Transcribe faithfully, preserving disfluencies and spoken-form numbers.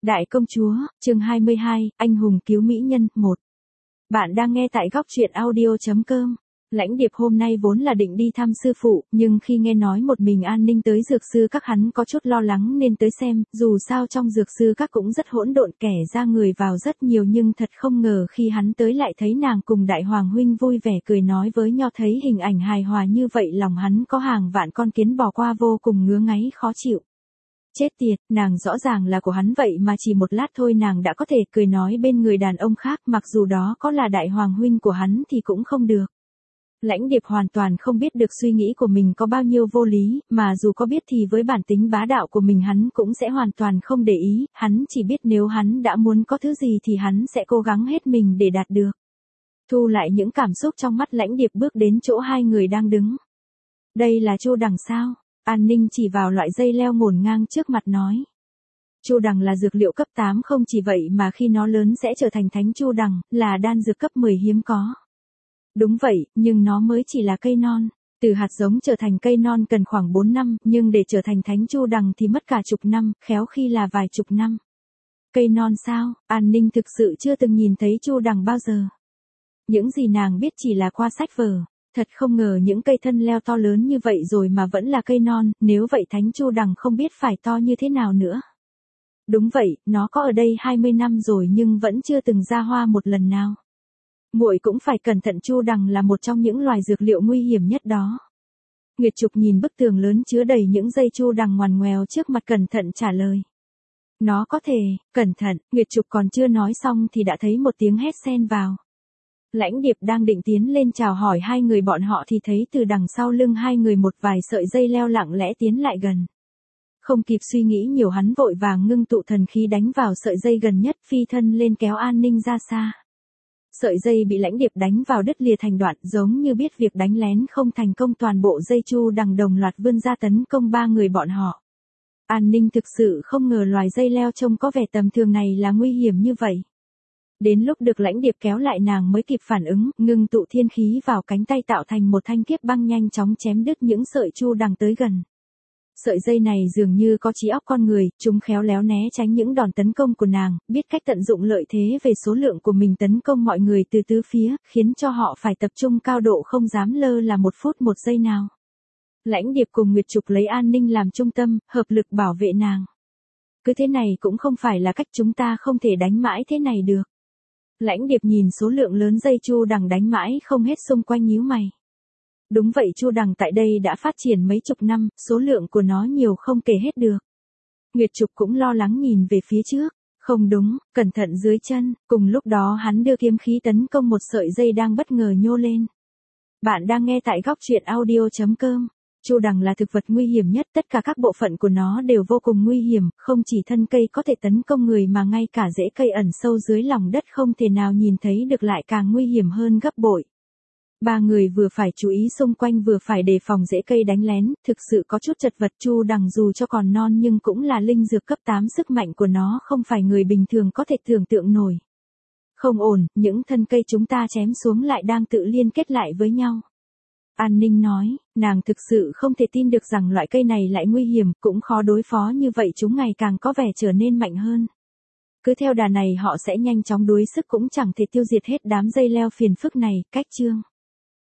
Đại công chúa, chương hai mươi hai, anh hùng cứu mỹ nhân, một. Bạn đang nghe tại góc truyện audio.com. Lãnh Điệp hôm nay vốn là định đi thăm sư phụ, nhưng khi nghe nói một mình An Ninh tới dược sư các hắn có chút lo lắng nên tới xem, dù sao trong dược sư các cũng rất hỗn độn, kẻ ra người vào rất nhiều, nhưng thật không ngờ khi hắn tới lại thấy nàng cùng Đại Hoàng huynh vui vẻ cười nói với Nho, thấy hình ảnh hài hòa như vậy lòng hắn có hàng vạn con kiến bò qua vô cùng ngứa ngáy khó chịu. Chết tiệt, nàng rõ ràng là của hắn vậy mà chỉ một lát thôi nàng đã có thể cười nói bên người đàn ông khác, mặc dù đó có là Đại Hoàng huynh của hắn thì cũng không được. Lãnh Điệp hoàn toàn không biết được suy nghĩ của mình có bao nhiêu vô lý, mà dù có biết thì với bản tính bá đạo của mình hắn cũng sẽ hoàn toàn không để ý, hắn chỉ biết nếu hắn đã muốn có thứ gì thì hắn sẽ cố gắng hết mình để đạt được. Thu lại những cảm xúc trong mắt, Lãnh Điệp bước đến chỗ hai người đang đứng. Đây là Chu Đằng sao? An Ninh chỉ vào loại dây leo ngổn ngang trước mặt nói. Chu Đằng là dược liệu cấp tám, không chỉ vậy mà khi nó lớn sẽ trở thành thánh Chu Đằng, là đan dược cấp mười hiếm có. Đúng vậy, nhưng nó mới chỉ là cây non. Từ hạt giống trở thành cây non cần khoảng bốn năm, nhưng để trở thành thánh Chu Đằng thì mất cả chục năm, khéo khi là vài chục năm. Cây non sao? An Ninh thực sự chưa từng nhìn thấy Chu Đằng bao giờ. Những gì nàng biết chỉ là qua sách vở. Thật không ngờ những cây thân leo to lớn như vậy rồi mà vẫn là cây non, nếu vậy thánh Chu Đằng không biết phải to như thế nào nữa. Đúng vậy, nó có ở đây hai mươi năm rồi nhưng vẫn chưa từng ra hoa một lần nào. Muội cũng phải cẩn thận, Chu Đằng là một trong những loài dược liệu nguy hiểm nhất đó. Nguyệt Trục nhìn bức tường lớn chứa đầy những dây Chu Đằng ngoằn ngoèo trước mặt cẩn thận trả lời. Nó có thể, cẩn thận, Nguyệt Trục còn chưa nói xong thì đã thấy một tiếng hét xen vào. Lãnh Điệp đang định tiến lên chào hỏi hai người bọn họ thì thấy từ đằng sau lưng hai người một vài sợi dây leo lặng lẽ tiến lại gần. Không kịp suy nghĩ nhiều hắn vội vàng ngưng tụ thần khí đánh vào sợi dây gần nhất, phi thân lên kéo An Ninh ra xa. Sợi dây bị Lãnh Điệp đánh vào đứt lìa thành đoạn, giống như biết việc đánh lén không thành công, toàn bộ dây Chu Đằng đồng loạt vươn ra tấn công ba người bọn họ. An Ninh thực sự không ngờ loài dây leo trông có vẻ tầm thường này là nguy hiểm như vậy. Đến lúc được Lãnh Điệp kéo lại nàng mới kịp phản ứng, ngưng tụ thiên khí vào cánh tay tạo thành một thanh kiếp băng nhanh chóng chém đứt những sợi Chu Đằng tới gần. Sợi dây này dường như có trí óc con người, chúng khéo léo né tránh những đòn tấn công của nàng, biết cách tận dụng lợi thế về số lượng của mình tấn công mọi người từ tứ phía, khiến cho họ phải tập trung cao độ không dám lơ là một phút một giây nào. Lãnh Điệp cùng Nguyệt Trục lấy An Ninh làm trung tâm, hợp lực bảo vệ nàng. Cứ thế này cũng không phải là cách, chúng ta không thể đánh mãi thế này được. Lãnh Điệp nhìn số lượng lớn dây Chu Đằng đánh mãi không hết xung quanh nhíu mày. Đúng vậy, Chu Đằng tại đây đã phát triển mấy chục năm, số lượng của nó nhiều không kể hết được. Nguyệt Trục cũng lo lắng nhìn về phía trước. Không đúng, cẩn thận dưới chân, cùng lúc đó hắn đưa kiếm khí tấn công một sợi dây đang bất ngờ nhô lên. Bạn đang nghe tại góc truyện audio.com. Chu Đằng là thực vật nguy hiểm nhất, tất cả các bộ phận của nó đều vô cùng nguy hiểm, không chỉ thân cây có thể tấn công người mà ngay cả rễ cây ẩn sâu dưới lòng đất không thể nào nhìn thấy được lại càng nguy hiểm hơn gấp bội. Ba người vừa phải chú ý xung quanh vừa phải đề phòng rễ cây đánh lén, thực sự có chút chật vật. Chu Đằng dù cho còn non nhưng cũng là linh dược cấp tám, sức mạnh của nó không phải người bình thường có thể tưởng tượng nổi. Không ổn, những thân cây chúng ta chém xuống lại đang tự liên kết lại với nhau. An Ninh nói, nàng thực sự không thể tin được rằng loại cây này lại nguy hiểm, cũng khó đối phó như vậy, chúng ngày càng có vẻ trở nên mạnh hơn. Cứ theo đà này họ sẽ nhanh chóng đuối sức, cũng chẳng thể tiêu diệt hết đám dây leo phiền phức này. Cách chương